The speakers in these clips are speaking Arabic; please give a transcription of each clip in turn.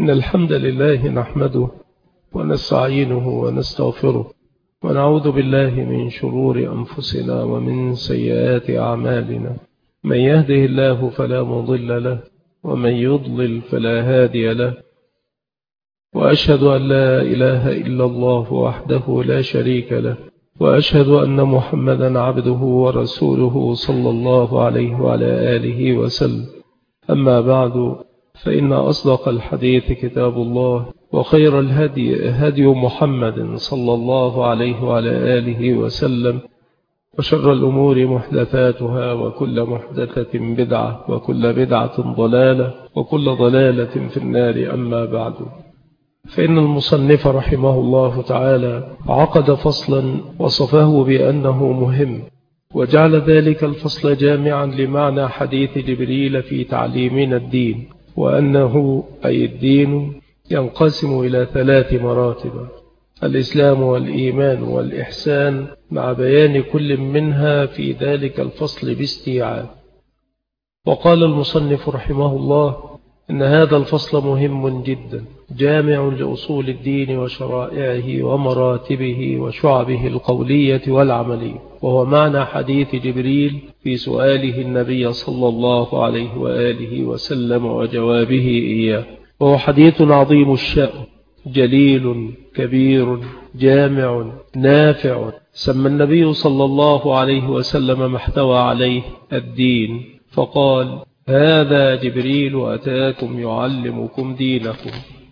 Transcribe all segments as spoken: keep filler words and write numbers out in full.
إن الحمد لله نحمده ونستعينه ونستغفره ونعوذ بالله من شرور أنفسنا ومن سيئات أعمالنا. من يهده الله فلا مضل له ومن يضلل فلا هادي له، وأشهد أن لا إله إلا الله وحده لا شريك له، وأشهد أن محمدا عبده ورسوله صلى الله عليه وعلى آله وسلم. أما بعد، فإن أصدق الحديث كتاب الله، وخير الهدي هدي محمد صلى الله عليه وعلى آله وسلم، وشر الأمور محدثاتها، وكل محدثة بدعة، وكل بدعة ضلالة، وكل ضلالة في النار. أما بعد، فإن المصنف رحمه الله تعالى عقد فصلا وصفه بأنه مهم، وجعل ذلك الفصل جامعا لمعنى حديث جبريل في تعليمنا الدين، وأنه أي الدين ينقسم إلى ثلاث مراتب: الإسلام والإيمان والإحسان، مع بيان كل منها في ذلك الفصل باستيعاب. وقال المصنف رحمه الله إن هذا الفصل مهم جدا، جامع لأصول الدين وشرائعه ومراتبه وشعبه القولية والعملية، وهو معنى حديث جبريل في سؤاله النبي صلى الله عليه وآله وسلم وجوابه إياه. وهو حديث عظيم الشأن، جليل كبير جامع نافع، سمى النبي صلى الله عليه وسلم ما احتوى عليه الدين، فقال: هذا جبريل أتاكم يعلمكم دينكم.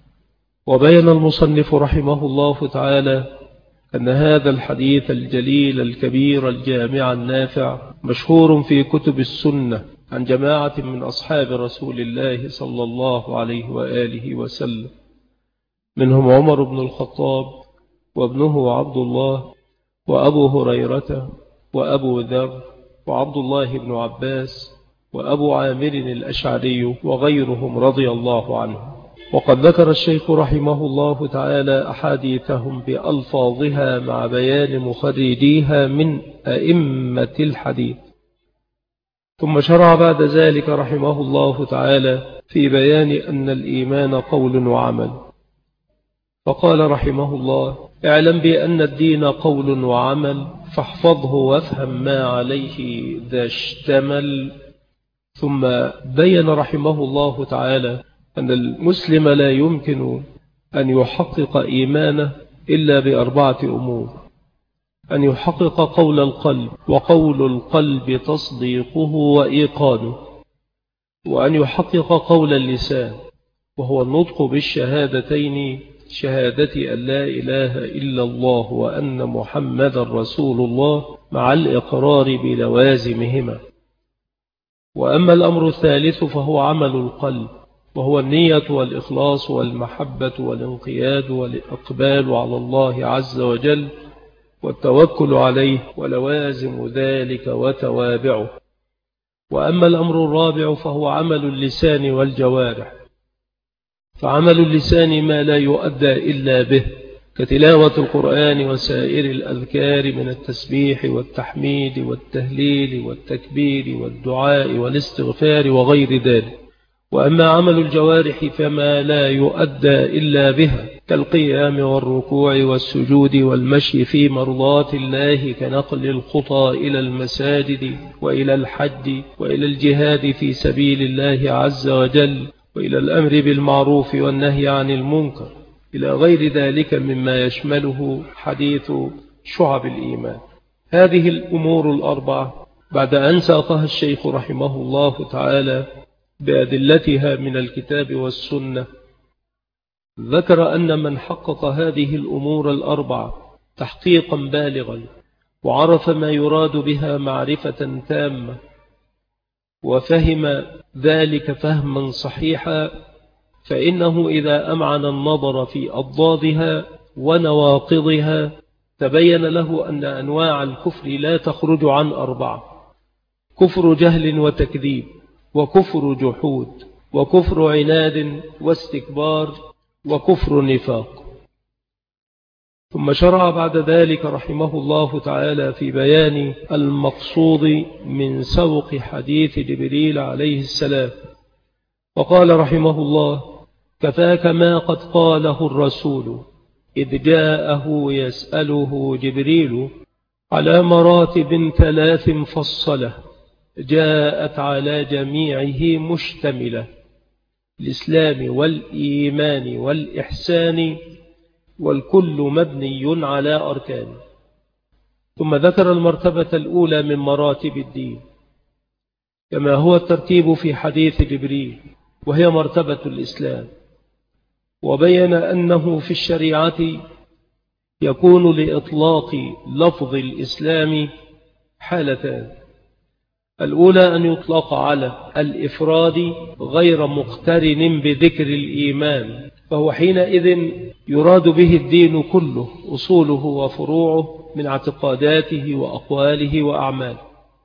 وبين المصنف رحمه الله تعالى أن هذا الحديث الجليل الكبير الجامع النافع مشهور في كتب السنة عن جماعة من أصحاب رسول الله صلى الله عليه وآله وسلم، منهم عمر بن الخطاب وابنه عبد الله وأبو هريرة وأبو ذر وعبد الله بن عباس وأبو عامر الأشعري وغيرهم رضي الله عنهم. وقد ذكر الشيخ رحمه الله تعالى أحاديثهم بألفاظها مع بيان مخرجيها من أئمة الحديث، ثم شرع بعد ذلك رحمه الله تعالى في بيان أن الإيمان قول وعمل، فقال رحمه الله: اعلم بأن الدين قول وعمل، فاحفظه وافهم ما عليه ذا اشتمل. ثم بين رحمه الله تعالى أن المسلم لا يمكن أن يحقق إيمانه إلا بأربعة أمور: أن يحقق قول القلب، وقول القلب تصديقه وإيقانه، وأن يحقق قول اللسان، وهو النطق بالشهادتين، شهادة أن لا إله إلا الله وأن محمد رسول الله، مع الإقرار بلوازمهما. وأما الأمر الثالث فهو عمل القلب، وهو النية والإخلاص والمحبة والانقياد والإقبال على الله عز وجل والتوكل عليه ولوازم ذلك وتوابعه. وأما الأمر الرابع فهو عمل اللسان والجوارح، فعمل اللسان ما لا يؤدى إلا به، كتلاوة القرآن وسائر الأذكار من التسبيح والتحميد والتهليل والتكبير والدعاء والاستغفار وغير ذلك. وأما عمل الجوارح فما لا يؤدى إلا بها، كالقيام والركوع والسجود والمشي في مرضات الله، كنقل الخطى إلى المساجد وإلى الحج وإلى الجهاد في سبيل الله عز وجل، وإلى الأمر بالمعروف والنهي عن المنكر، إلى غير ذلك مما يشمله حديث شعب الإيمان. هذه الأمور الأربعة بعد أن ساقها الشيخ رحمه الله تعالى بأدلتها من الكتاب والسنة، ذكر أن من حقق هذه الأمور الأربعة تحقيقا بالغا، وعرف ما يراد بها معرفة تامة، وفهم ذلك فهما صحيحا، فإنه إذا أمعن النظر في أضدادها ونواقضها تبين له أن أنواع الكفر لا تخرج عن أربعة: كفر جهل وتكذيب، وكفر جحود، وكفر عناد واستكبار، وكفر نفاق. ثم شرع بعد ذلك رحمه الله تعالى في بيان المقصود من سوق حديث جبريل عليه السلام، وقال رحمه الله: كفاك ما قد قاله الرسول إذ جاءه يسأله جبريل على مراتب ثلاث مفصلة جاءت على جميعه مشتملة: الإسلام والإيمان والإحسان، والكل مبني على أركان. ثم ذكر المرتبة الأولى من مراتب الدين كما هو الترتيب في حديث جبريل، وهي مرتبة الإسلام، وبين أنه في الشريعة يكون لإطلاق لفظ الإسلام حالتان: الأولى أن يطلق على الإفراد غير مقترن بذكر الإيمان، فهو حينئذ يراد به الدين كله، أصوله وفروعه من اعتقاداته وأقواله وأعماله،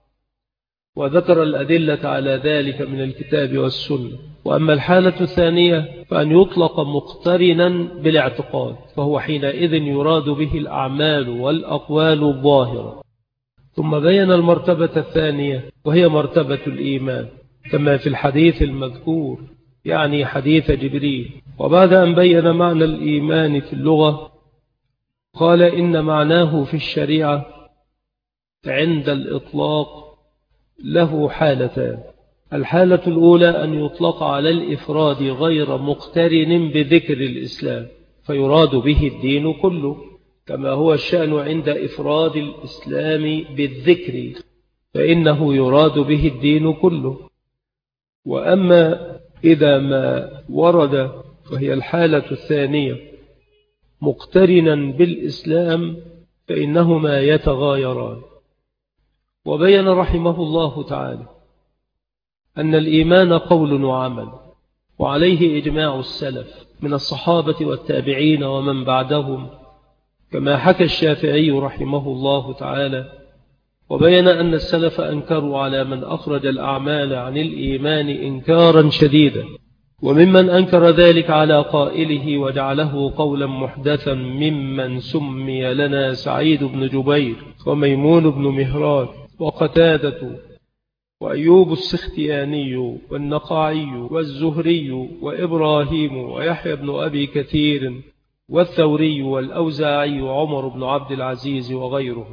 وذكر الأدلة على ذلك من الكتاب والسنة. وأما الحالة الثانية فأن يطلق مقترنا بالاعتقاد، فهو حينئذ يراد به الأعمال والأقوال الظاهرة. ثم بين المرتبة الثانية وهي مرتبة الإيمان كما في الحديث المذكور، يعني حديث جبريل. وبعد أن بين معنى الإيمان في اللغة قال إن معناه في الشريعة عند الإطلاق له حالتان: الحالة الأولى أن يطلق على الإفراد غير مقترن بذكر الإسلام، فيراد به الدين كله، كما هو الشأن عند إفراد الإسلام بالذكر، فإنه يراد به الدين كله. وأما إذا ما ورد وهي الحالة الثانية مقترنا بالإسلام فإنهما يتغايران. وبين رحمه الله تعالى أن الإيمان قول وعمل، وعليه إجماع السلف من الصحابة والتابعين ومن بعدهم، كما حكى الشافعي رحمه الله تعالى. وبين أن السلف أنكروا على من أخرج الأعمال عن الإيمان إنكارا شديدا، وممن أنكر ذلك على قائله وجعله قولا محدثا ممن سمي لنا سعيد بن جبير وميمون بن مهران وقتادة وأيوب السختياني والنقاعي والزهري وإبراهيم ويحيى بن أبي كثير والثوري والأوزاعي وعمر بن عبد العزيز وغيرهم،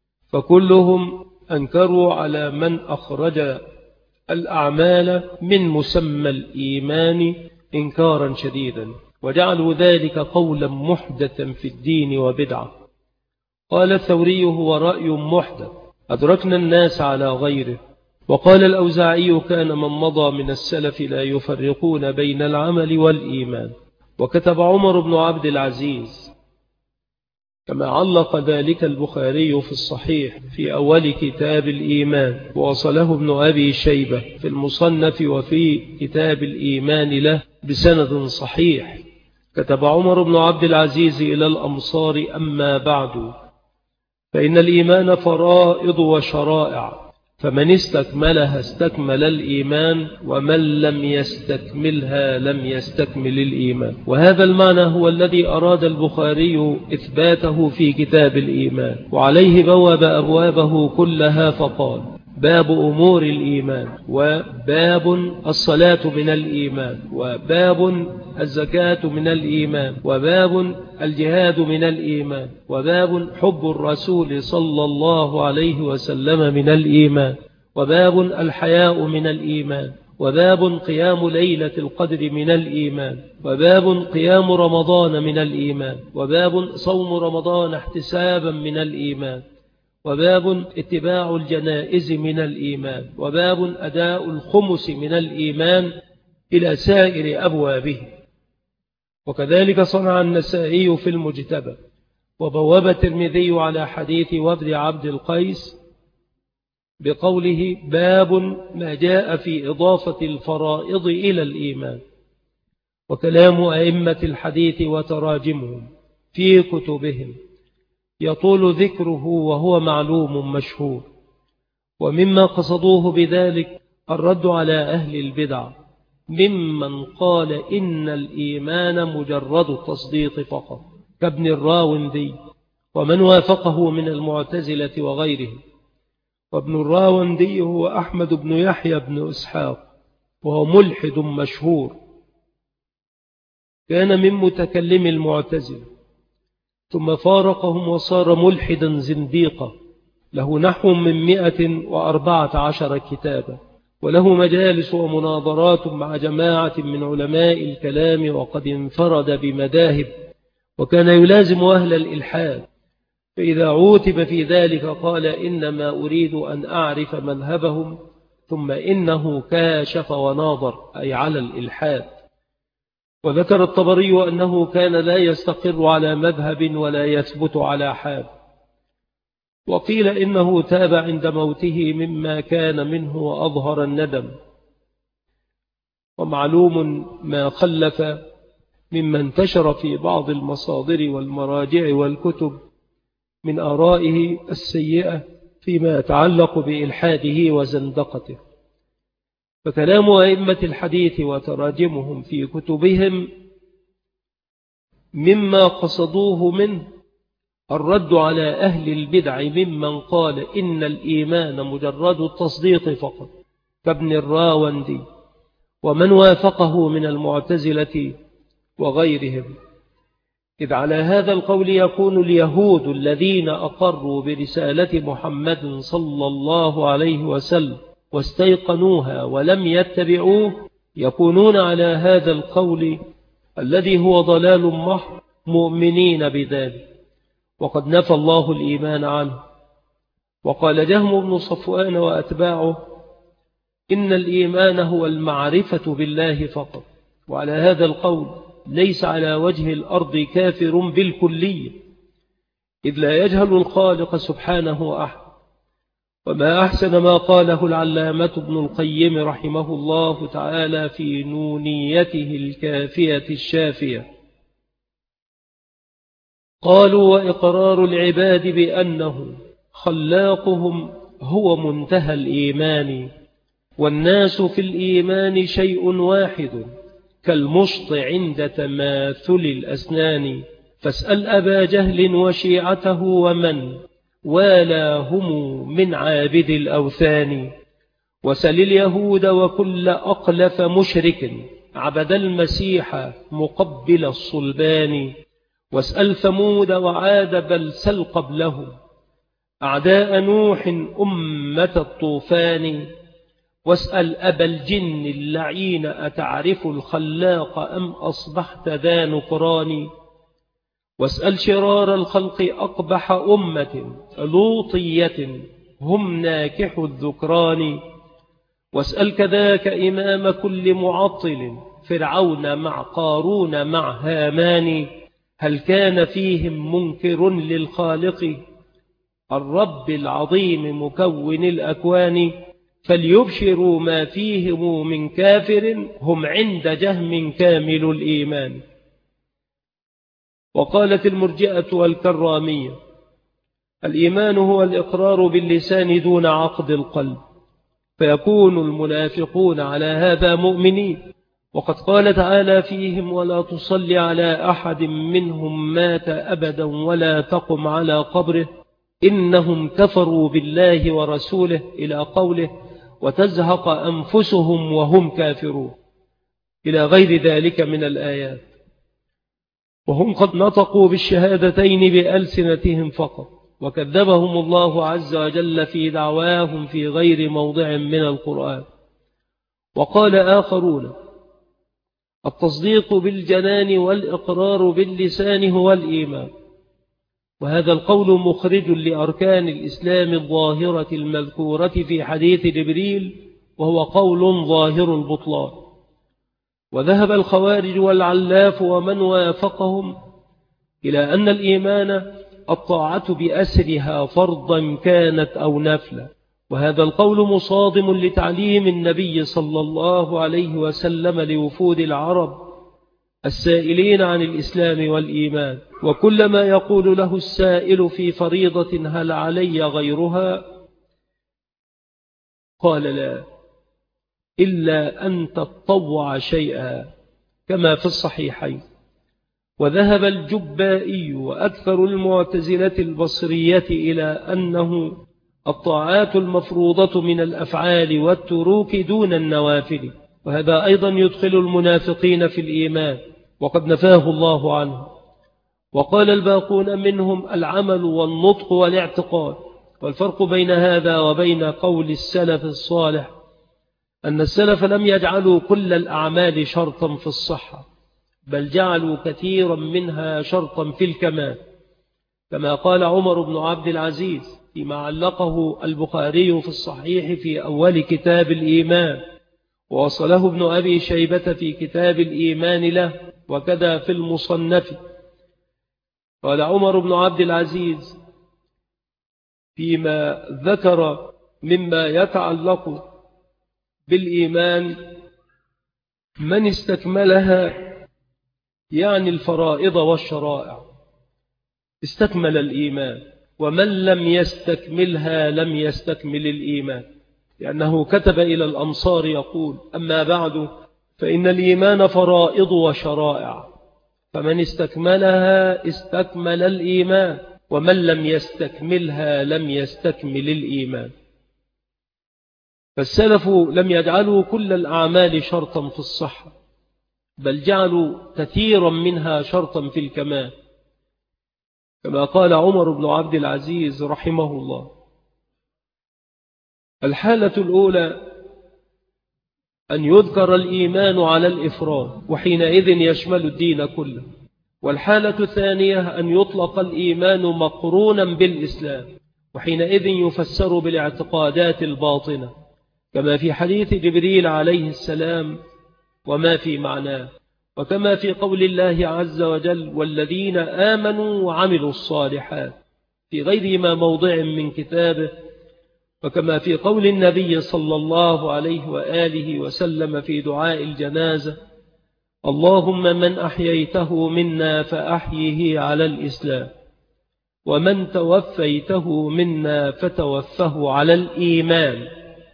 فكلهم أنكروا على من أخرج الأعمال من مسمى الإيمان إنكارا شديدا، وجعلوا ذلك قولا محدثا في الدين وبدعة. قال الثوري: هو رأي محدث أدركنا الناس على غيره. وقال الأوزاعي: كان من مضى من السلف لا يفرقون بين العمل والإيمان. وكتب عمر بن عبد العزيز كما علق ذلك البخاري في الصحيح في أول كتاب الإيمان، ووصله ابن أبي شيبة في المصنف وفي كتاب الإيمان له بسند صحيح. كتب عمر بن عبد العزيز إلى الأمصار: أما بعد، فإن الإيمان فرائض وشرائع، فمن استكملها استكمل الإيمان، ومن لم يستكملها لم يستكمل الإيمان. وهذا المعنى هو الذي أراد البخاري إثباته في كتاب الإيمان، وعليه بواب أبوابه كلها فقال: باب أمور الإيمان، وباب الصلاة من الإيمان، وباب الزكاة من الإيمان، وباب الجهاد من الإيمان، وباب حب الرسول صلى الله عليه وسلم من الإيمان، وباب الحياء من الإيمان، وباب قيام ليلة القدر من الإيمان، وباب قيام رمضان من الإيمان، وباب صوم رمضان احتسابا من الإيمان، وباب اتباع الجنائز من الإيمان، وباب أداء الخمس من الإيمان، إلى سائر أبوابه. وكذلك صنع النسائي في المجتبى، وبواب الترمذي على حديث وفد عبد القيس بقوله: باب ما جاء في إضافة الفرائض إلى الإيمان. وكلام أئمة الحديث وتراجمهم في كتبهم يطول ذكره، وهو معلوم مشهور. ومما قصدوه بذلك الرد على أهل البدع ممن قال إن الإيمان مجرد التصديق فقط، كابن الراوندي ومن وافقه من المعتزلة وغيره. وابن الراوندي هو أحمد بن يحيى بن إسحاق، وهو ملحد مشهور، كان من متكلم المعتزلة، ثم فارقهم وصار ملحدا زنديقا، له نحو من مئة وأربعة عشر كتابا، وله مجالس ومناظرات مع جماعة من علماء الكلام، وقد انفرد بمذاهب، وكان يلازم أهل الإلحاد، فإذا عوتب في ذلك قال إنما أريد أن أعرف مذهبهم، ثم إنه كاشف وناظر أي على الإلحاد. وذكر الطبري أنه كان لا يستقر على مذهب ولا يثبت على حال، وقيل إنه تاب عند موته مما كان منه وأظهر الندم. ومعلوم ما خلف مما انتشر في بعض المصادر والمراجع والكتب من آرائه السيئة فيما يتعلق بإلحاده وزندقته. فكلام أئمة الحديث وتراجمهم في كتبهم مما قصدوه منه الرد على أهل البدع ممن قال إن الإيمان مجرد التصديق فقط، كابن الراوندي ومن وافقه من المعتزلة وغيرهم. إذ على هذا القول يكون اليهود الذين أقروا برسالة محمد صلى الله عليه وسلم واستيقنوها ولم يتبعوه يكونون على هذا القول الذي هو ضلال محض مؤمنين بذلك، وقد نفى الله الإيمان عنه. وقال جهم بن صفوان وأتباعه إن الإيمان هو المعرفة بالله فقط، وعلى هذا القول ليس على وجه الأرض كافر بالكلية، إذ لا يجهل الخالق سبحانه أحد. وما أحسن ما قاله العلامة ابن القيم رحمه الله تعالى في نونيته الكافية الشافية، قالوا وإقرار العباد بأنه خلاقهم هو منتهى الإيمان، والناس في الإيمان شيء واحد كالمشط عند تماثل الأسنان. فاسأل أبا جهل وشيعته ومن والاهم من عابد الأوثان، وسل اليهود وكل أقلف مشرك عبد المسيح مقبل الصلبان، واسأل ثمود وعاد بل سل قبلهم أعداء نوح أمة الطوفان، واسأل أبا الجن اللعين أتعرف الخلاق أم أصبحت ذا نكران، واسأل شرار الخلق أقبح أمة لوطية هم ناكح الذكران، واسأل كذاك إمام كل معطل فرعون مع قارون مع هامان، هل كان فيهم منكر للخالق الرب العظيم مكون الأكوان، فليبشروا ما فيهم من كافر هم عند جهم كامل الإيمان. وقالت المرجئة والكرامية الإيمان هو الإقرار باللسان دون عقد القلب، فيكون المنافقون على هذا مؤمنين، وقد قال تعالى فيهم ولا تصلي على أحد منهم مات أبدا ولا تقم على قبره إنهم كفروا بالله ورسوله إلى قوله وتزهق أنفسهم وهم كافرون إلى غير ذلك من الآيات. وهم قد نطقوا بالشهادتين بألسنتهم فقط، وكذبهم الله عز وجل في دعواهم في غير موضع من القرآن. وقال آخرون التصديق بالجنان والإقرار باللسان هو الإيمان، وهذا القول مخرج لأركان الإسلام الظاهرة المذكورة في حديث جبريل، وهو قول ظاهر البطلان. وذهب الخوارج والعلاف ومن وافقهم إلى أن الإيمان الطاعة بأسرها فرضا كانت أو نفلا، وهذا القول مصادم لتعليم النبي صلى الله عليه وسلم لوفود العرب السائلين عن الإسلام والإيمان، وكلما يقول له السائل في فريضة هل علي غيرها قال لا إلا أن تطوع شيئا كما في الصحيحين. وذهب الجبائي وأكثر المعتزلة البصرية إلى أنه الطاعات المفروضة من الأفعال والتروك دون النوافل، وهذا أيضا يدخل المنافقين في الإيمان، وقد نفاه الله عنه. وقال الباقون منهم العمل والنطق والاعتقاد. والفرق بين هذا وبين قول السلف الصالح أن السلف لم يجعلوا كل الأعمال شرطا في الصحة، بل جعلوا كثيرا منها شرطا في الكمال، كما قال عمر بن عبد العزيز فيما علقه البخاري في الصحيح في أول كتاب الإيمان، ووصله ابن أبي شيبة في كتاب الإيمان له، وكذا في المصنف. قال عمر بن عبد العزيز فيما ذكر مما يتعلق بالإيمان: من استكملها، يعني الفرائض والشرائع، استكمل الإيمان، ومن لم يستكملها لم يستكمل الإيمان، لأنه كتب إلى الأمصار يقول: أما بعد فإن الإيمان فرائض وشرائع، فمن استكملها استكمل الإيمان، ومن لم يستكملها لم يستكمل الإيمان. فالسلف لم يجعلوا كل الأعمال شرطا في الصحة، بل جعلوا كثيرا منها شرطا في الكمال، كما قال عمر بن عبد العزيز رحمه الله: الحالة الأولى أن يذكر الإيمان على الإفراد، وحينئذ يشمل الدين كله. والحالة الثانية أن يطلق الإيمان مقرونا بالإسلام، وحينئذ يفسر بالاعتقادات الباطنة، كما في حديث جبريل عليه السلام وما في معناه، وكما في قول الله عز وجل: والذين آمنوا وعملوا الصالحات، في غير ما موضع من كتابه، وكما في قول النبي صلى الله عليه وآله وسلم في دعاء الجنازة: اللهم من أحييته منا فأحيه على الإسلام، ومن توفيته منا فتوفه على الإيمان.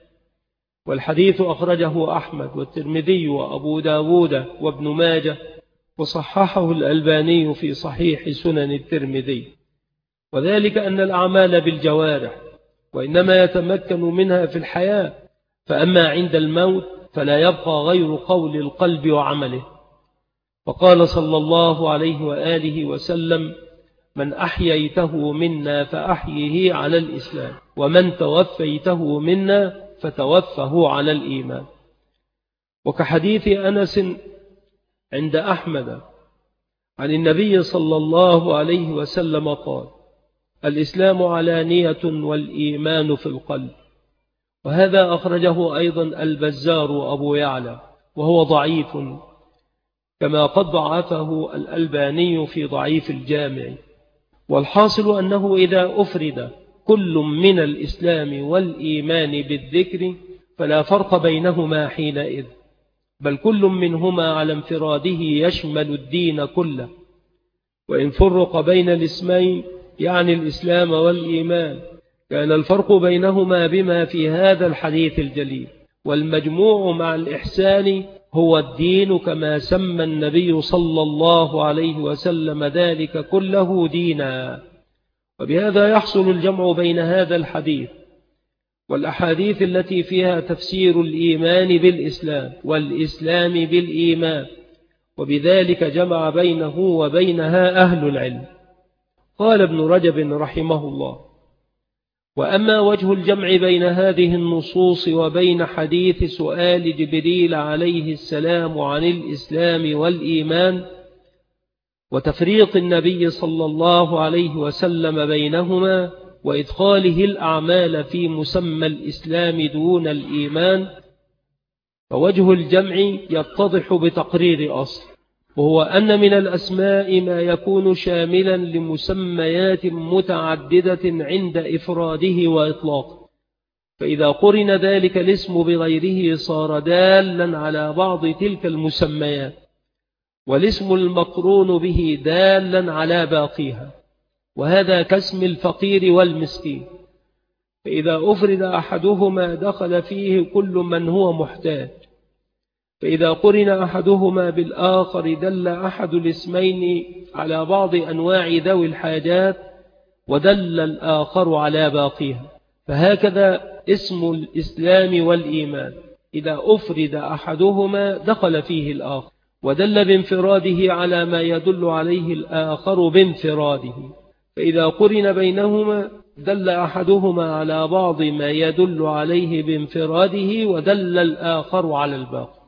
والحديث أخرجه أحمد والترمذي وأبو داود وابن ماجه، وصححه الألباني في صحيح سنن الترمذي. وذلك أن الأعمال بالجوارح، وإنما يتمكن منها في الحياة، فأما عند الموت فلا يبقى غير قول القلب وعمله. وقال صلى الله عليه وآله وسلم: من أحييته منا فأحيه على الإسلام، ومن توفيته منا فتوفه على الإيمان. وكحديث أنس عند أحمد عن النبي صلى الله عليه وسلم قال: الإسلام علانية والإيمان في القلب. وهذا أخرجه أيضا البزار وأبو يعلى، وهو ضعيف، كما قد ضعفه الألباني في ضعيف الجامع. والحاصل أنه إذا أفرد كل من الإسلام والإيمان بالذكر فلا فرق بينهما حينئذ، بل كل منهما على انفراده يشمل الدين كله. وإن فرق بين الاسمين، يعني الإسلام والإيمان، كان الفرق بينهما بما في هذا الحديث الجليل: والمجموع مع الإحسان هو الدين، كما سمى النبي صلى الله عليه وسلم ذلك كله دينا. وبهذا يحصل الجمع بين هذا الحديث والأحاديث التي فيها تفسير الإيمان بالإسلام والإسلام بالإيمان، وبذلك جمع بينه وبينها أهل العلم. قال ابن رجب رحمه الله: وأما وجه الجمع بين هذه النصوص وبين حديث سؤال جبريل عليه السلام عن الإسلام والإيمان وتفريق النبي صلى الله عليه وسلم بينهما وإدخاله الأعمال في مسمى الإسلام دون الإيمان، فوجه الجمع يتضح بتقرير أصل، وهو أن من الأسماء ما يكون شاملا لمسميات متعددة عند إفراده وإطلاقه، فإذا قرن ذلك الاسم بغيره صار دالا على بعض تلك المسميات، والاسم المقرون به دالا على باقيها، وهذا كاسم الفقير والمسكين، فإذا أفرد أحدهما دخل فيه كل من هو محتاج، فإذا قرن أحدهما بالآخر دل أحد الاسمين على بعض أنواع ذوي الحاجات ودل الآخر على باقيها. فهكذا اسم الإسلام والإيمان إذا أفرد أحدهما دخل فيه الآخر، ودل بانفراده على ما يدل عليه الآخر بانفراده، فإذا قرن بينهما دل أحدهما على بعض ما يدل عليه بانفراده ودل الآخر على الباقي.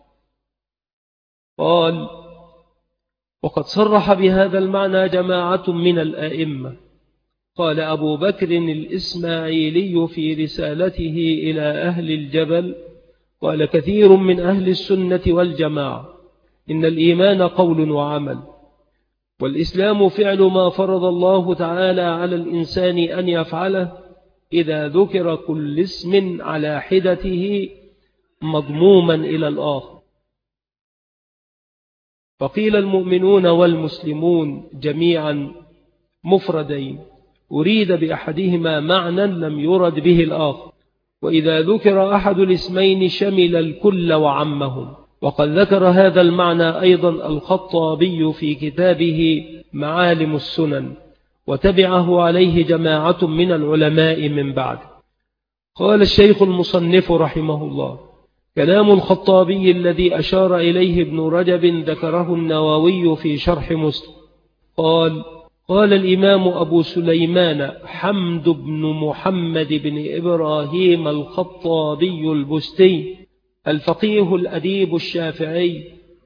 قال: وقد صرح بهذا المعنى جماعة من الآئمة. قال أبو بكر الإسماعيلي في رسالته إلى أهل الجبل: قال كثير من أهل السنة والجماعة إن الإيمان قول وعمل، والإسلام فعل ما فرض الله تعالى على الإنسان أن يفعله إذا ذكر كل اسم على حدته مضموما إلى الآخر. فقيل المؤمنون والمسلمون جميعا مفردين أريد بأحدهما معنى لم يرد به الآخر، وإذا ذكر أحد الاسمين شمل الكل وعمهم. وقد ذكر هذا المعنى أيضا الخطابي في كتابه معالم السنن، وتبعه عليه جماعة من العلماء من بعد. قال الشيخ المصنف رحمه الله: كلام الخطابي الذي أشار إليه ابن رجب ذكره النووي في شرح مسلم. قال: قال الإمام أبو سليمان حمد بن محمد بن إبراهيم الخطابي البستي الفقيه الأديب الشافعي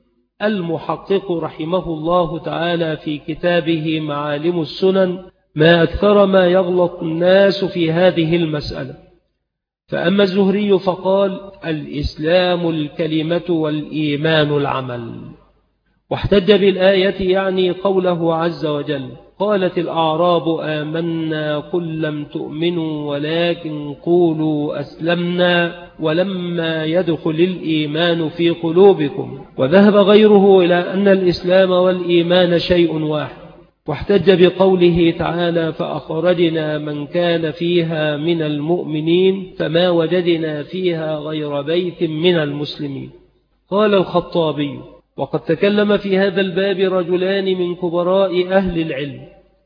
المحقق رحمه الله تعالى في كتابه معالم السنن: ما أكثر ما يغلط الناس في هذه المسألة. فأما الزهري فقال: الإسلام الكلمة والإيمان العمل، واحتج بالآية يعني قوله عز وجل: قالت الأعراب آمنا قل لم تؤمنوا ولكن قولوا أسلمنا ولما يدخل الإيمان في قلوبكم. وذهب غيره إلى أن الإسلام والإيمان شيء واحد، واحتج بقوله تعالى: فأخرجنا من كان فيها من المؤمنين فما وجدنا فيها غير بيت من المسلمين. قال الخطابي: وقد تكلم في هذا الباب رجلان من كبراء أهل العلم،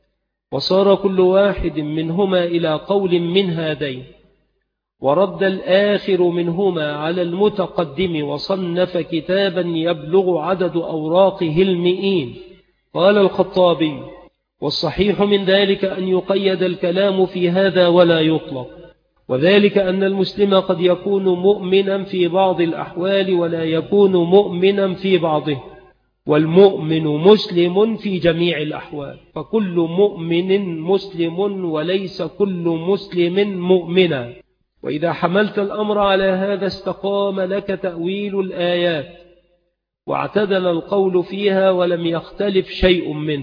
وصار كل واحد منهما إلى قول من هذين، ورد الآخر منهما على المتقدم وصنف كتابا يبلغ عدد أوراقه المئين. قال الخطابي: والصحيح من ذلك أن يقيد الكلام في هذا ولا يطلق، وذلك أن المسلم قد يكون مؤمنا في بعض الأحوال ولا يكون مؤمنا في بعضه، والمؤمن مسلم في جميع الأحوال، فكل مؤمن مسلم وليس كل مسلم مؤمنا. وإذا حملت الأمر على هذا استقام لك تأويل الآيات، واعتدل القول فيها ولم يختلف شيء منه.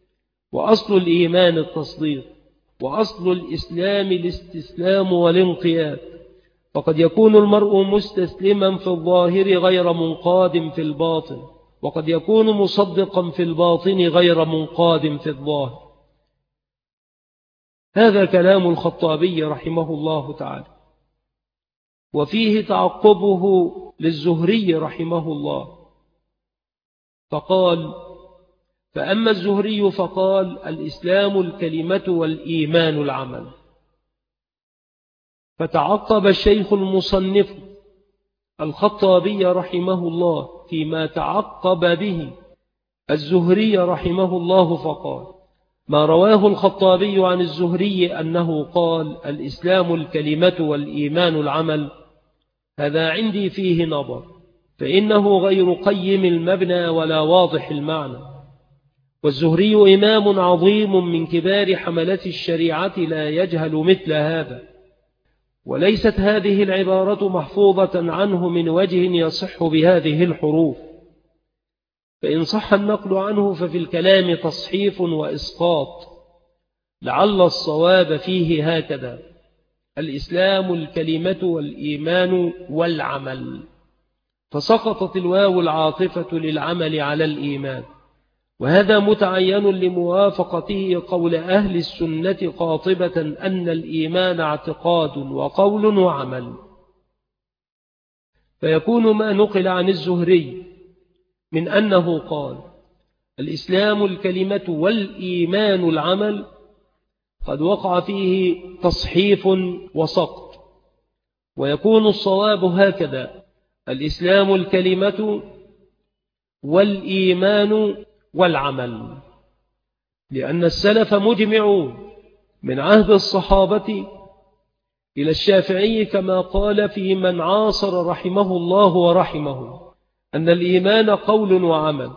وأصل الإيمان التصديق، وأصل الإسلام الاستسلام والانقياد، فقد يكون المرء مستسلما في الظاهر غير منقاد في الباطن، وقد يكون مصدقا في الباطن غير منقاد في الظاهر. هذا كلام الخطابي رحمه الله تعالى. وفيه تعقبه للزهري رحمه الله، فقال: فأما الزهري فقال: الإسلام الكلمة والإيمان العمل. فتعقب الشيخ المصنف الخطابي رحمه الله فيما تعقب به الزهري رحمه الله، فقال: ما رواه الخطابي عن الزهري أنه قال: الإسلام الكلمة والإيمان العمل، هذا عندي فيه نظر، فإنه غير قيم المبنى ولا واضح المعنى. والزهري إمام عظيم من كبار حملة الشريعة لا يجهل مثل هذا، وليست هذه العبارة محفوظة عنه من وجه يصح بهذه الحروف، فإن صح النقل عنه ففي الكلام تصحيف وإسقاط، لعل الصواب فيه هكذا: الإسلام الكلمة والإيمان والعمل، فسقطت الواو العاطفة للعمل على الإيمان، وهذا متعين لموافقته قول أهل السنة قاطبة أن الإيمان اعتقاد وقول وعمل. فيكون ما نقل عن الزهري من أنه قال: الإسلام الكلمة والإيمان العمل قد وقع فيه تصحيف وسقط، ويكون الصواب هكذا: الإسلام الكلمة والإيمان والعمل، لأن السلف مجمعون من عهد الصحابة إلى الشافعي كما قال في من عاصر رحمه الله ورحمه أن الإيمان قول وعمل،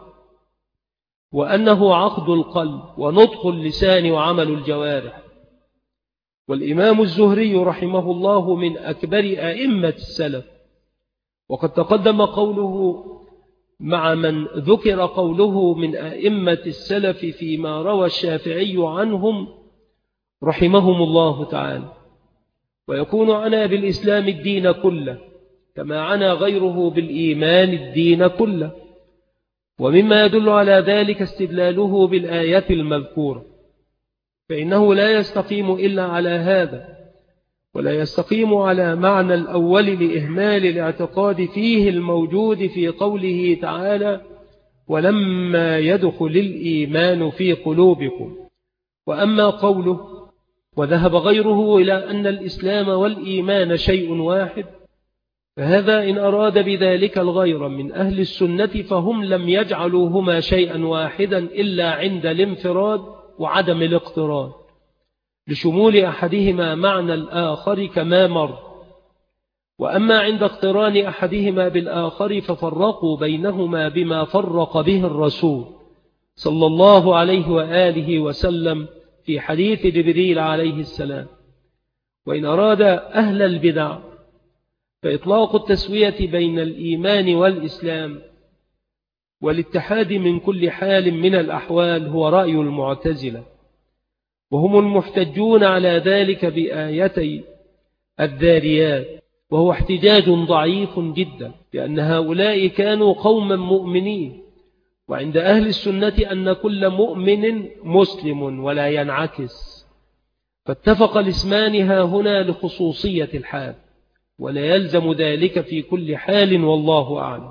وأنه عقد القلب ونطق اللسان وعمل الجوارح. والإمام الزهري رحمه الله من أكبر أئمة السلف، وقد تقدم قوله مع من ذكر قوله من أئمة السلف فيما روى الشافعي عنهم رحمهم الله تعالى. ويكون عنا بالإسلام الدين كله كما عنا غيره بالإيمان الدين كله. ومما يدل على ذلك استدلاله بالآيات المذكورة، فإنه لا يستقيم إلا على هذا، ولا يستقيم على معنى الأول لإهمال الاعتقاد فيه الموجود في قوله تعالى ولما يدخل الإيمان في قلوبكم. وأما قوله وذهب غيره إلى أن الإسلام والإيمان شيء واحد، فهذا إن أراد بذلك الغير من أهل السنة فهم لم يجعلوهما شيئا واحدا إلا عند الانفراد وعدم الاقتران، لشمول أحدهما معنى الآخر كما مر. وأما عند اقتران أحدهما بالآخر ففرقوا بينهما بما فرق به الرسول صلى الله عليه وآله وسلم في حديث جبريل عليه السلام. وإن أراد أهل البدع فإطلاق التسوية بين الإيمان والإسلام والاتحاد من كل حال من الأحوال هو رأي المعتزلة، وهم المحتجون على ذلك بآيتي الذاريات، وهو احتجاج ضعيف جدا، لأن هؤلاء كانوا قوما مؤمنين، وعند أهل السنة أن كل مؤمن مسلم ولا ينعكس، فاتفق الاسمان ها هنا لخصوصية الحال، ولا يلزم ذلك في كل حال والله أعلم.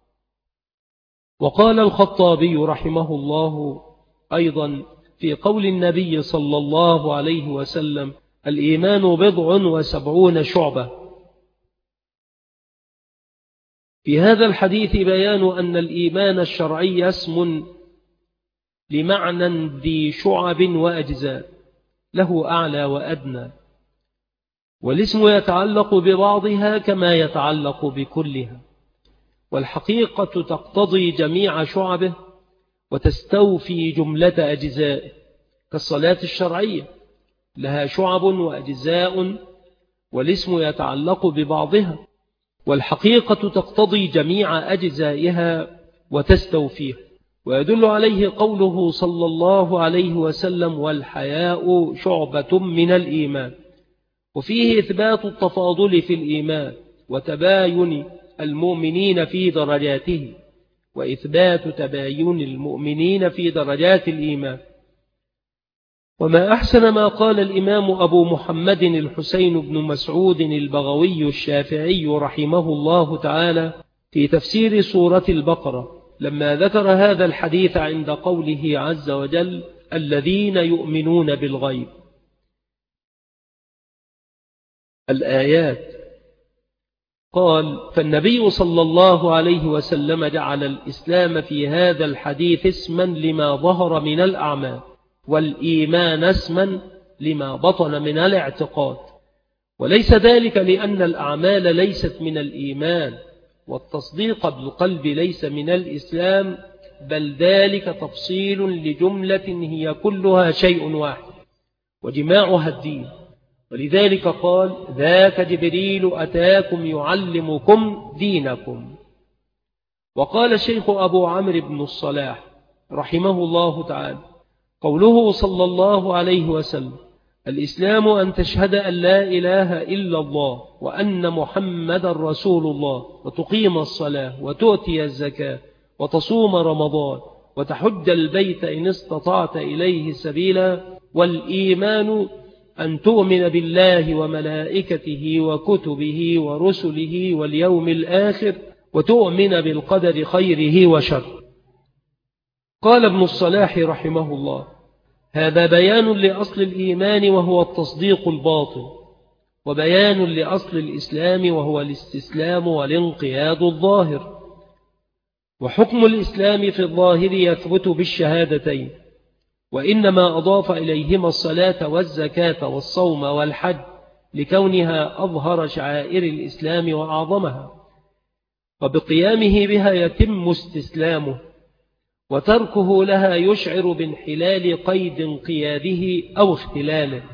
وقال الخطابي رحمه الله أيضا في قول النبي صلى الله عليه وسلم الإيمان بضع وسبعون شعبة، في هذا الحديث بيان أن الإيمان الشرعي اسم لمعنى ذي شعب وأجزاء له أعلى وأدنى، والاسم يتعلق ببعضها كما يتعلق بكلها، والحقيقة تقتضي جميع شعبه وتستوفي جملة أجزائه، كالصلاة الشرعية لها شعب وأجزاء والاسم يتعلق ببعضها، والحقيقة تقتضي جميع أجزائها وتستوفيها. ويدل عليه قوله صلى الله عليه وسلم والحياء شعبة من الإيمان، وفيه إثبات التفاضل في الإيمان وتباين المؤمنين في درجاته، وإثبات تباين المؤمنين في درجات الإيمان. وما أحسن ما قال الإمام أبو محمد الحسين بن مسعود البغوي الشافعي رحمه الله تعالى في تفسير سورة البقرة لما ذكر هذا الحديث عند قوله عز وجل الذين يؤمنون بالغيب. الآيات قال فالنبي صلى الله عليه وسلم جعل الإسلام في هذا الحديث اسما لما ظهر من الأعمال، والإيمان اسما لما بطن من الاعتقاد، وليس ذلك لأن الأعمال ليست من الإيمان والتصديق بالقلب ليس من الإسلام، بل ذلك تفصيل لجملة هي كلها شيء واحد وجماعها الدين. ولذلك قال ذاك جبريل أتاكم يعلمكم دينكم. وقال الشيخ أبو عمرو بن الصلاح رحمه الله تعالى قوله صلى الله عليه وسلم الإسلام أن تشهد أن لا إله إلا الله وأن محمد رسول الله وتقيم الصلاة وتؤتي الزكاة وتصوم رمضان وتحج البيت إن استطعت إليه سبيلا، والإيمان أن تؤمن بالله وملائكته وكتبه ورسله واليوم الآخر وتؤمن بالقدر خيره وشره. قال ابن الصلاح رحمه الله هذا بيان لأصل الإيمان وهو التصديق الباطن، وبيان لأصل الإسلام وهو الاستسلام والانقياد الظاهر. وحكم الإسلام في الظاهر يثبت بالشهادتين، وإنما أضاف إليهما الصلاة والزكاة والصوم والحج لكونها أظهر شعائر الإسلام وأعظمها، وبقيامه بها يتم استسلامه، وتركه لها يشعر بانحلال قيد قياده أو اختلاله.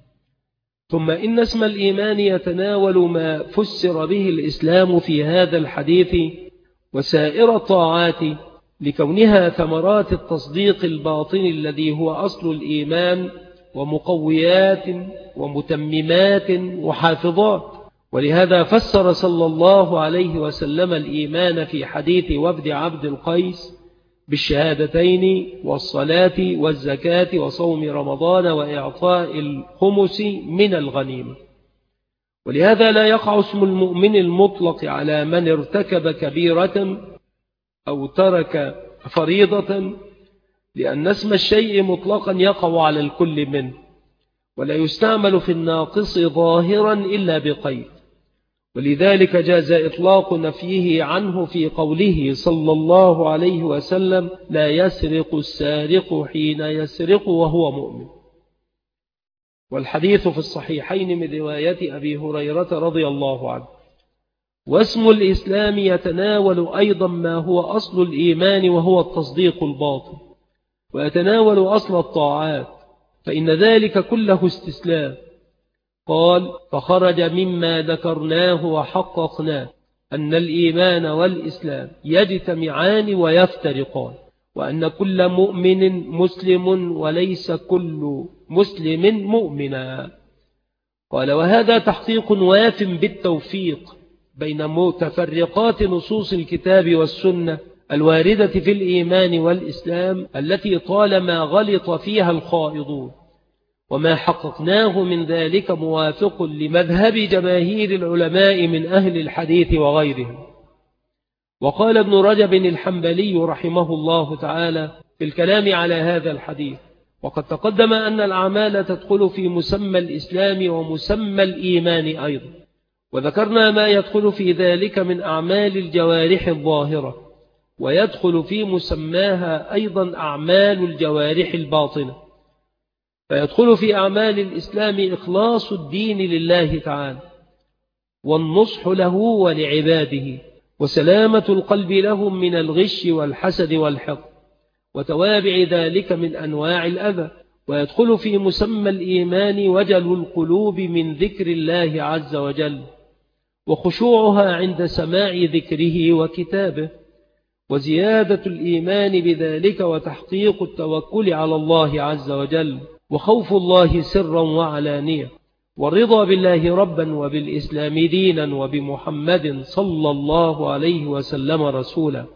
ثم إن اسم الإيمان يتناول ما فسر به الإسلام في هذا الحديث وسائر الطاعات، لكونها ثمرات التصديق الباطن الذي هو أصل الإيمان، ومقويات ومتممات وحافظات. ولهذا فسر صلى الله عليه وسلم الإيمان في حديث وفد عبد القيس بالشهادتين والصلاة والزكاة وصوم رمضان وإعطاء الخمس من الغنيمة. ولهذا لا يقع اسم المؤمن المطلق على من ارتكب كبيرة أو ترك فريضة، لأن اسم الشيء مطلقا يقع على الكل منه، ولا يستعمل في الناقص ظاهرا إلا بقيد. ولذلك جاز إطلاق نفيه عنه في قوله صلى الله عليه وسلم: لا يسرق السارق حين يسرق وهو مؤمن. والحديث في الصحيحين من رواية أبي هريرة رضي الله عنه. واسم الإسلام يتناول أيضا ما هو أصل الإيمان وهو التصديق الباطن، ويتناول أصل الطاعات، فإن ذلك كله استسلام. قال: فخرج مما ذكرناه وحققناه أن الإيمان والإسلام يجتمعان ويفترقان، وأن كل مؤمن مسلم وليس كل مسلم مؤمنا. قال: وهذا تحقيق واف بالتوفيق بين متفرقات نصوص الكتاب والسنة الواردة في الإيمان والإسلام التي طالما غلط فيها الخائضون، وما حققناه من ذلك موافق لمذهب جماهير العلماء من أهل الحديث وغيرهم. وقال ابن رجب الحنبلي رحمه الله تعالى في الكلام على هذا الحديث: وقد تقدم أن الأعمال تدخل في مسمى الإسلام ومسمى الإيمان أيضا، وذكرنا ما يدخل في ذلك من أعمال الجوارح الظاهرة، ويدخل في مسماها أيضا أعمال الجوارح الباطنة. فيدخل في أعمال الإسلام إخلاص الدين لله تعالى، والنصح له ولعباده، وسلامة القلب لهم من الغش والحسد والحقد، وتوابع ذلك من أنواع الأذى. ويدخل في مسمى الإيمان وجل القلوب من ذكر الله عز وجل، وخشوعها عند سماع ذكره وكتابه، وزيادة الإيمان بذلك وتحقيق التوكل على الله عز وجل، وخوف الله سرا وعلانية، والرضا بالله ربا وبالإسلام دينا وبمحمد صلى الله عليه وسلم رسولا،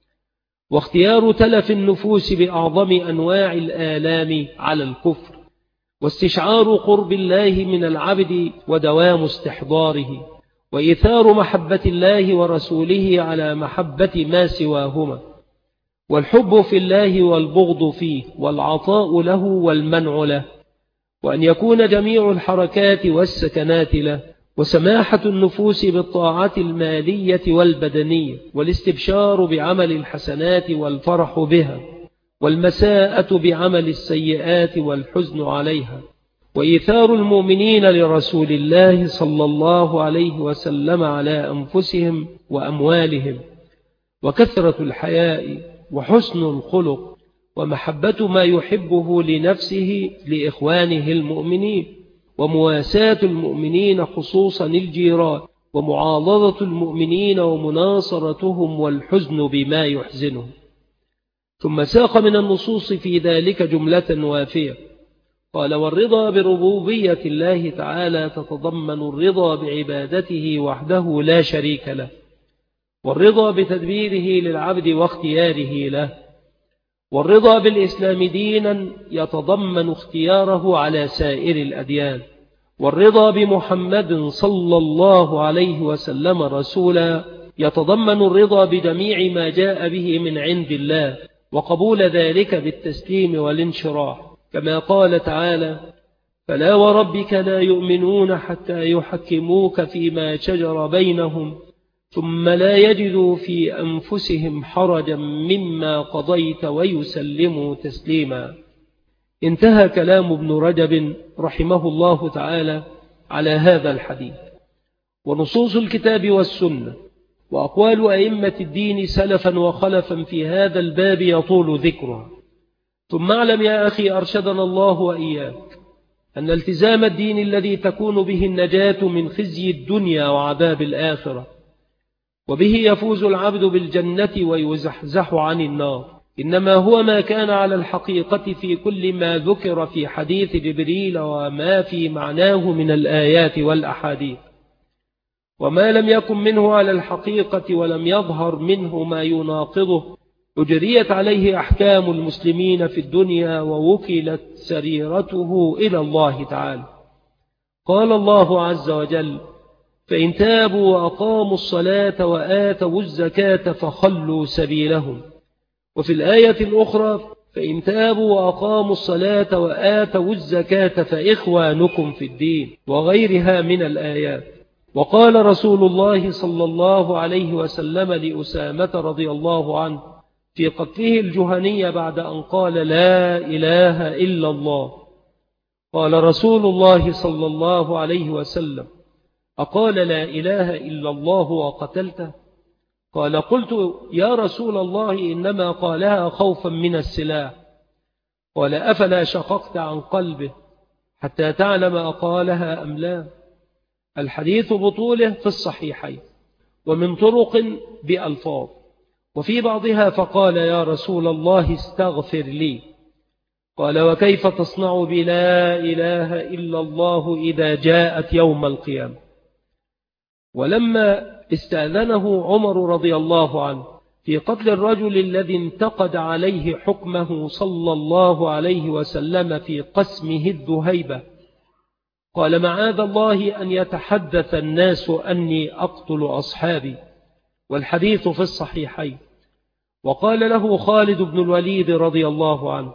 واختيار تلف النفوس بأعظم أنواع الآلام على الكفر، واستشعار قرب الله من العبد ودوام استحضاره، وإيثار محبة الله ورسوله على محبة ما سواهما، والحب في الله والبغض فيه، والعطاء له والمنع له، وأن يكون جميع الحركات والسكنات له، وسماحة النفوس بالطاعات المالية والبدنية، والاستبشار بعمل الحسنات والفرح بها، والمساءة بعمل السيئات والحزن عليها، وإيثار المؤمنين لرسول الله صلى الله عليه وسلم على أنفسهم وأموالهم، وكثرة الحياء وحسن الخلق، ومحبة ما يحبه لنفسه لإخوانه المؤمنين، ومواساة المؤمنين خصوصا الجيران، ومعاضدة المؤمنين ومناصرتهم، والحزن بما يحزنهم. ثم ساق من النصوص في ذلك جملة وافية. قال: والرضا بربوبية الله تعالى تتضمن الرضا بعبادته وحده لا شريك له، والرضا بتدبيره للعبد واختياره له، والرضا بالإسلام دينا يتضمن اختياره على سائر الأديان، والرضا بمحمد صلى الله عليه وسلم رسولا يتضمن الرضا بجميع ما جاء به من عند الله، وقبول ذلك بالتسليم والانشراح، كما قال تعالى: فلا وربك لا يؤمنون حتى يحكموك فيما شجر بينهم ثم لا يجدوا في أنفسهم حرجا مما قضيت ويسلموا تسليما. انتهى كلام ابن رجب رحمه الله تعالى على هذا الحديث. ونصوص الكتاب والسنة وأقوال أئمة الدين سلفا وخلفا في هذا الباب يطول ذكرها. ثم اعلم يا أخي أرشدنا الله وإياك أن التزام الدين الذي تكون به النجاة من خزي الدنيا وعذاب الآخرة، وبه يفوز العبد بالجنة ويزحزح عن النار، إنما هو ما كان على الحقيقة في كل ما ذكر في حديث جبريل وما في معناه من الآيات والأحاديث. وما لم يكن منه على الحقيقة ولم يظهر منه ما يناقضه أجريت عليه أحكام المسلمين في الدنيا ووكلت سريرته إلى الله تعالى. قال الله عز وجل: فإن تابوا وأقاموا الصلاة وآتوا الزكاة فخلوا سبيلهم. وفي الآية الأخرى: فإن تابوا وأقاموا الصلاة وآتوا الزكاة فإخوانكم في الدين، وغيرها من الآيات. وقال رسول الله صلى الله عليه وسلم لأسامة رضي الله عنه في قتله الجهني بعد أن قال: لا إله إلا الله، قال رسول الله صلى الله عليه وسلم: أقال لا إله إلا الله وقتلته؟ قال: قلت يا رسول الله إنما قالها خوفا من السلاح. قال: أفلا شققت عن قلبه حتى تعلم أقالها أم لا؟ الحديث بطوله في الصحيحين ومن طرق بألفاظ، وفي بعضها فقال: يا رسول الله استغفر لي. قال: وكيف تصنع بلا إله إلا الله إذا جاءت يوم القيامة؟ ولما استأذنه عمر رضي الله عنه في قتل الرجل الذي انتقد عليه حكمه صلى الله عليه وسلم في قسمه الذهيبة، قال: معاذ الله أن يتحدث الناس أني أقتل أصحابي، والحديث في الصحيحين. وقال له خالد بن الوليد رضي الله عنه: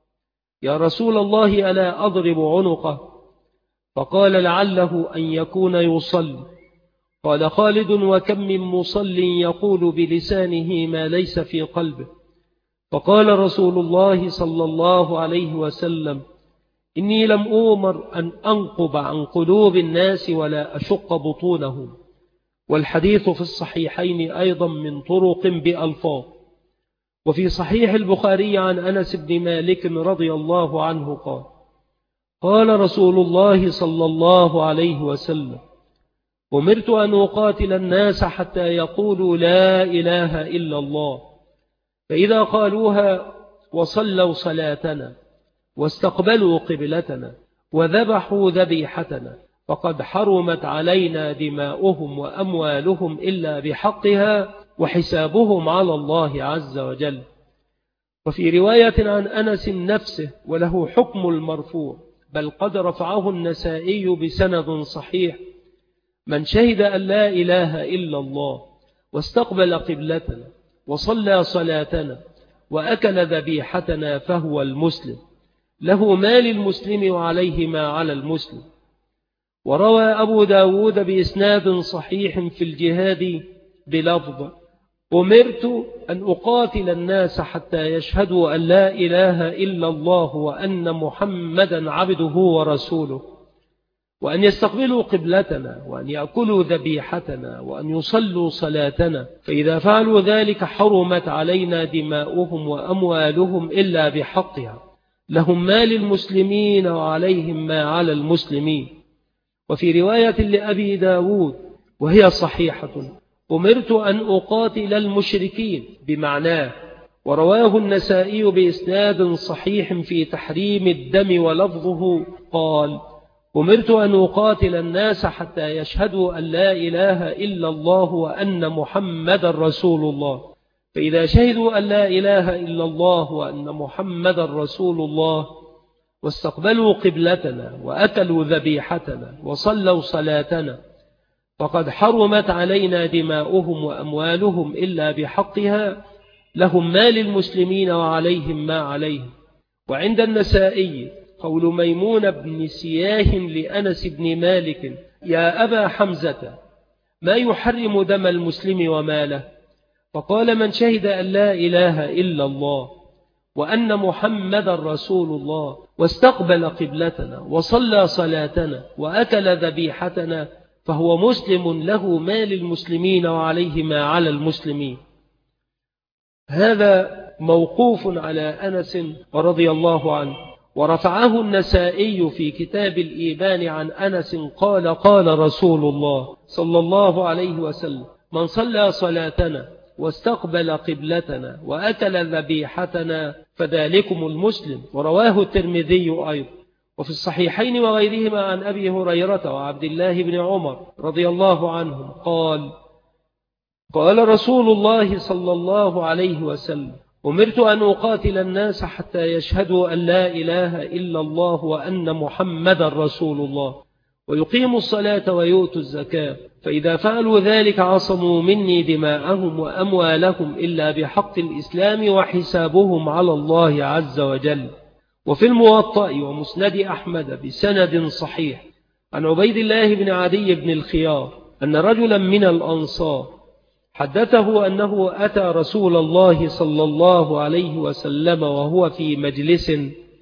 يا رسول الله ألا أضرب عنقه؟ فقال: لعله أن يكون يصلي. قال خالد: وكم من مصل يقول بلسانه ما ليس في قلبه. فقال رسول الله صلى الله عليه وسلم: إني لم أؤمر أن أنقب عن قلوب الناس ولا أشق بطونهم. والحديث في الصحيحين أيضا من طرق بألفاظ. وفي صحيح البخاري عن أنس بن مالك رضي الله عنه قال: قال رسول الله صلى الله عليه وسلم: أمرت أن أقاتل الناس حتى يقولوا لا إله إلا الله، فإذا قالوها وصلوا صلاتنا واستقبلوا قبلتنا وذبحوا ذبيحتنا فقد حرمت علينا دماؤهم وأموالهم إلا بحقها وحسابهم على الله عز وجل. وفي رواية عن أنس نفسه وله حكم المرفوع، بل قد رفعه النسائي بسند صحيح: من شهد أن لا إله إلا الله واستقبل قبلتنا وصلى صلاتنا وأكل ذبيحتنا فهو المسلم، له ما للمسلم وعليه ما على المسلم. وروى أبو داود بإسناد صحيح في الجهاد بلفظ: أمرت أن أقاتل الناس حتى يشهدوا أن لا إله إلا الله وأن محمدا عبده ورسوله، وأن يستقبلوا قبلتنا وأن يأكلوا ذبيحتنا وأن يصلوا صلاتنا، فإذا فعلوا ذلك حرمت علينا دماؤهم وأموالهم إلا بحقها، لهم ما للمسلمين وعليهم ما على المسلمين. وفي رواية لأبي داود وهي صحيحة: أمرت أن أقاتل المشركين بمعناه. ورواه النسائي بإسناد صحيح في تحريم الدم ولفظه قال: أمرت أن أقاتل الناس حتى يشهدوا أن لا إله إلا الله وأن محمد رسول الله، فإذا شهدوا أن لا إله إلا الله وأن محمد رسول الله واستقبلوا قبلتنا وأكلوا ذبيحتنا وصلوا صلاتنا فقد حرمت علينا دماؤهم وأموالهم إلا بحقها، لهم ما للمسلمين وعليهم ما عليهم. وعند النسائي قول ميمون بن سياه لأنس بن مالك: يا أبا حمزة، ما يحرم دم المسلم وماله؟ فقال: من شهد أن لا إله إلا الله وأن محمد رسول الله واستقبل قبلتنا وصلى صلاتنا وأكل ذبيحتنا فهو مسلم له ما للمسلمين وعليه ما على المسلمين. هذا موقوف على أنس رضي الله عنه، ورفعه النسائي في كتاب الإيمان عن أنس قال: قال رسول الله صلى الله عليه وسلم: من صلى صلاتنا واستقبل قبلتنا وأكل ذبيحتنا فذلكم المسلم. ورواه الترمذي أيضا. وفي الصحيحين وغيرهما عن أبي هريرة وعبد الله بن عمر رضي الله عنهم قال: قال رسول الله صلى الله عليه وسلم: أمرت أن أقاتل الناس حتى يشهدوا أن لا إله إلا الله وأن محمد رسول الله ويقيموا الصلاة ويؤتوا الزكاة، فإذا فعلوا ذلك عصموا مني دماءهم وأموالهم إلا بحق الإسلام وحسابهم على الله عز وجل. وفي الموطأ ومسند أحمد بسند صحيح عن عبيد الله بن عدي بن الخيار أن رجلا من الأنصار حدثه أنه أتى رسول الله صلى الله عليه وسلم وهو في مجلس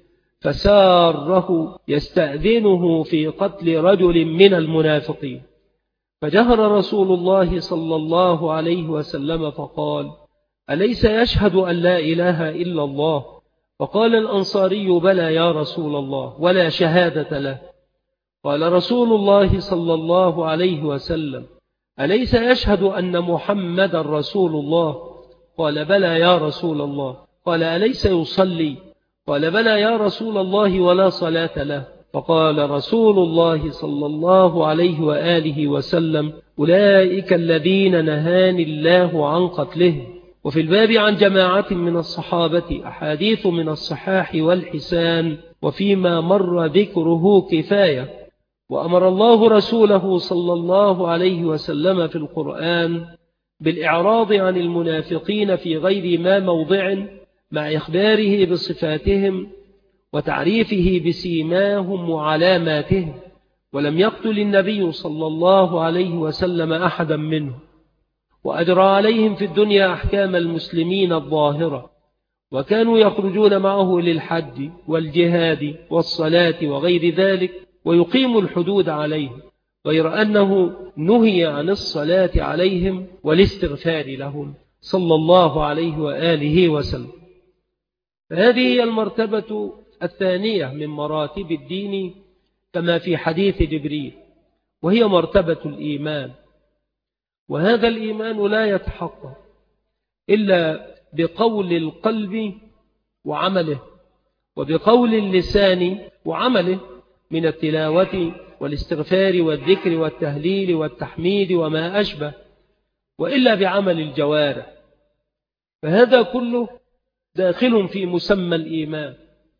فساره يستأذنه في قتل رجل من المنافقين، فجهر رسول الله صلى الله عليه وسلم فقال: أليس يشهد أن لا إله إلا الله؟ فقال الأنصاري: بلى يا رسول الله، ولا شهادة له. قال رسول الله صلى الله عليه وسلم: أليس يشهد أن محمد رسول الله؟ قال: بلى يا رسول الله. قال: أليس يصلي؟ قال: بلى يا رسول الله، ولا صلاة له. فقال رسول الله صلى الله عليه وآله وسلم: أولئك الذين نهاني الله عن قتلهم. وفي الباب عن جماعة من الصحابة أحاديث من الصحاح والحسان، وفيما مر ذكره كفاية. وأمر الله رسوله صلى الله عليه وسلم في القرآن بالإعراض عن المنافقين في غير ما موضع، مع إخباره بصفاتهم وتعريفه بسيماهم وعلاماتهم، ولم يقتل النبي صلى الله عليه وسلم أحدا منهم، وأجرى عليهم في الدنيا أحكام المسلمين الظاهرة، وكانوا يخرجون معه للحج والجهاد والصلاة وغير ذلك، ويقيم الحدود عليهم، غير أنه نهي عن الصلاة عليهم والاستغفار لهم صلى الله عليه وآله وسلم. هذه هي المرتبة الثانية من مراتب الدين كما في حديث جبريل، وهي مرتبة الإيمان. وهذا الإيمان لا يتحقق إلا بقول القلب وعمله، وبقول اللسان وعمله من التلاوة والاستغفار والذكر والتهليل والتحميد وما أشبه، وإلا بعمل الجوارح. فهذا كله داخل في مسمى الإيمان.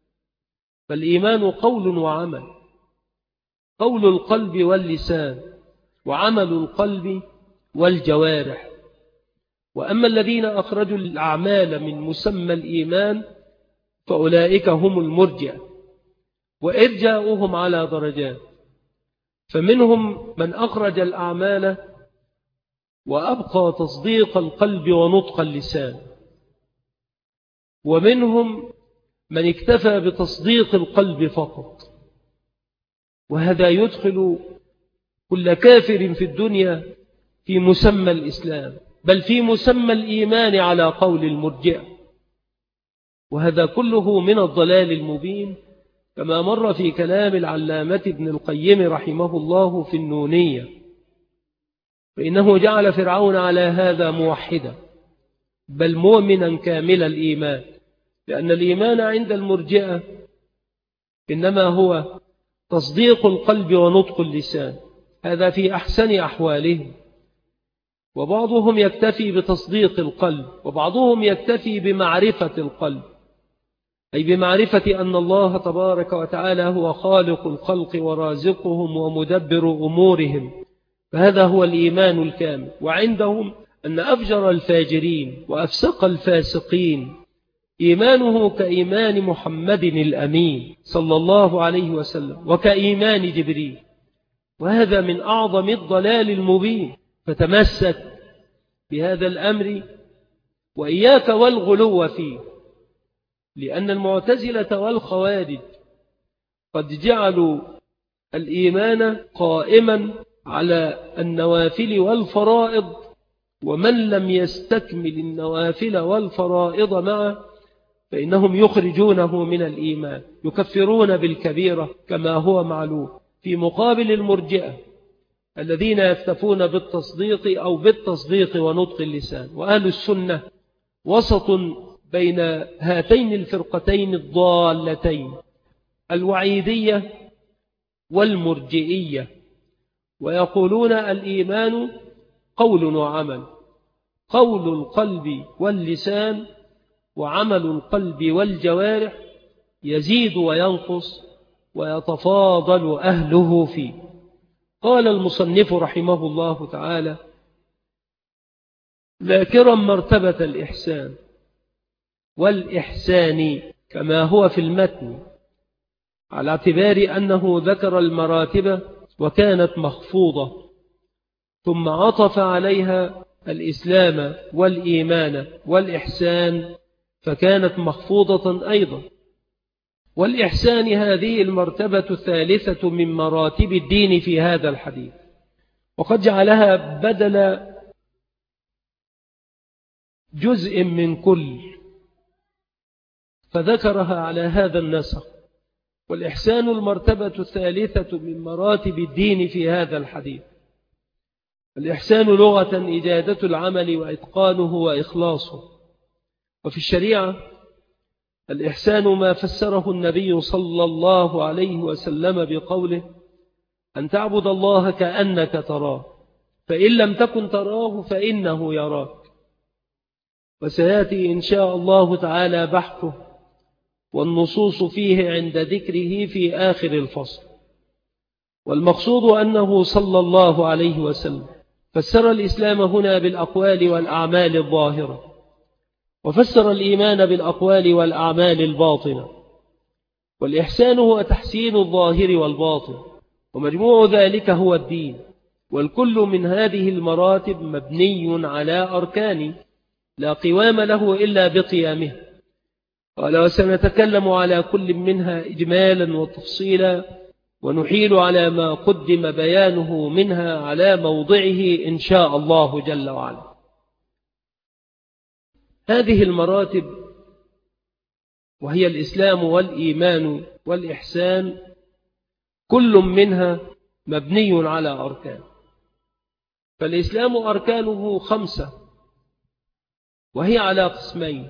فالإيمان قول وعمل، قول القلب واللسان، وعمل القلب والجوارح. وأما الذين أخرجوا الأعمال من مسمى الإيمان فأولئك هم المرجئة، وإرجاؤهم على درجات، فمنهم من أخرج الأعمال وأبقى تصديق القلب ونطق اللسان، ومنهم من اكتفى بتصديق القلب فقط. وهذا يدخل كل كافر في الدنيا في مسمى الإسلام، بل في مسمى الإيمان على قول المرجئة. وهذا كله من الضلال المبين، كما مر في كلام العلامة ابن القيم رحمه الله في النونية، فإنه جعل فرعون على هذا موحدا بل مؤمنا كامل الإيمان، لأن الإيمان عند المرجئة إنما هو تصديق القلب ونطق اللسان، هذا في أحسن أحوالهم. وبعضهم يكتفي بتصديق القلب، وبعضهم يكتفي بمعرفة القلب، أي بمعرفة أن الله تبارك وتعالى هو خالق الخلق ورازقهم ومدبر أمورهم، فهذا هو الإيمان الكامل. وعندهم أن أفجر الفاجرين وأفسق الفاسقين إيمانه كإيمان محمد الأمين صلى الله عليه وسلم، وكإيمان جبريل. وهذا من أعظم الضلال المبين، فتمسك بهذا الأمر وإياك والغلو فيه، لأن المعتزلة والخوارج قد جعلوا الإيمان قائما على النوافل والفرائض، ومن لم يستكمل النوافل والفرائض معه فإنهم يخرجونه من الإيمان، يكفرون بالكبيرة كما هو معلوم، في مقابل المرجئة الذين يكتفون بالتصديق أو بالتصديق ونطق اللسان. وأهل السنة وسط بين هاتين الفرقتين الضالتين، الوعيدية والمرجئية، ويقولون الإيمان قول وعمل، قول القلب واللسان وعمل القلب والجوارح، يزيد وينقص ويتفاضل أهله فيه. قال المصنف رحمه الله تعالى ذاكرا مرتبة الإحسان والإحسان كما هو في المتن، على اعتبار أنه ذكر المراتب وكانت مخفوضة، ثم عطف عليها الإسلام والإيمان والإحسان فكانت مخفوضة أيضا. والإحسان هذه المرتبة الثالثة من مراتب الدين في هذا الحديث، وقد جعلها بدل جزء من كل، فذكرها على هذا النسق. والإحسان المرتبة الثالثة من مراتب الدين في هذا الحديث. الإحسان لغة إجادة العمل وإتقانه وإخلاصه، وفي الشريعة الإحسان ما فسره النبي صلى الله عليه وسلم بقوله أن تعبد الله كأنك تراه، فإن لم تكن تراه فإنه يراك. وسيأتي إن شاء الله تعالى بحثه والنصوص فيه عند ذكره في آخر الفصل. والمقصود أنه صلى الله عليه وسلم فسر الإسلام هنا بالأقوال والأعمال الظاهرة، وفسر الإيمان بالأقوال والأعمال الباطنة. والإحسان هو تحسين الظاهر والباطن، ومجموع ذلك هو الدين. والكل من هذه المراتب مبني على أركان لا قوام له إلا بقيامه. قال وسنتكلم على كل منها إجمالا وتفصيلا، ونحيل على ما قدم بيانه منها على موضعه إن شاء الله جل وعلا. هذه المراتب وهي الإسلام والإيمان والإحسان كل منها مبني على أركان. فالإسلام أركانه خمسة، وهي على قسمين: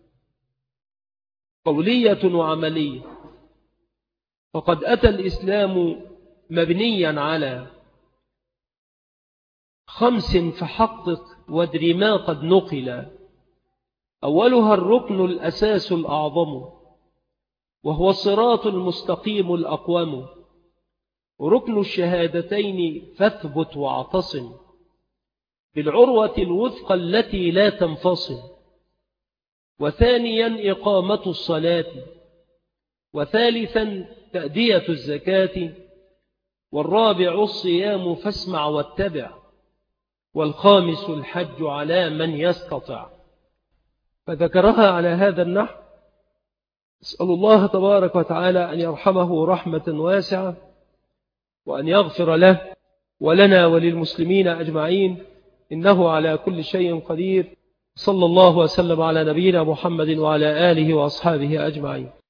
قولية وعملية. فقد أتى الإسلام مبنيا على خمس فحقق وادر ما قد نقل. أولها الركن الأساس الأعظم، وهو الصراط المستقيم الأقوم، ركن الشهادتين فاثبت واعتصم بالعروة الوثقى التي لا تنفصل. وثانيا إقامة الصلاة، وثالثا تأدية الزكاة، والرابع الصيام فاسمع واتبع، والخامس الحج على من يستطع. فذكرها على هذا النحو. أسأل الله تبارك وتعالى أن يرحمه رحمة واسعة، وأن يغفر له ولنا وللمسلمين أجمعين، إنه على كل شيء قدير. صلى الله وسلم على نبينا محمد وعلى آله وأصحابه أجمعين.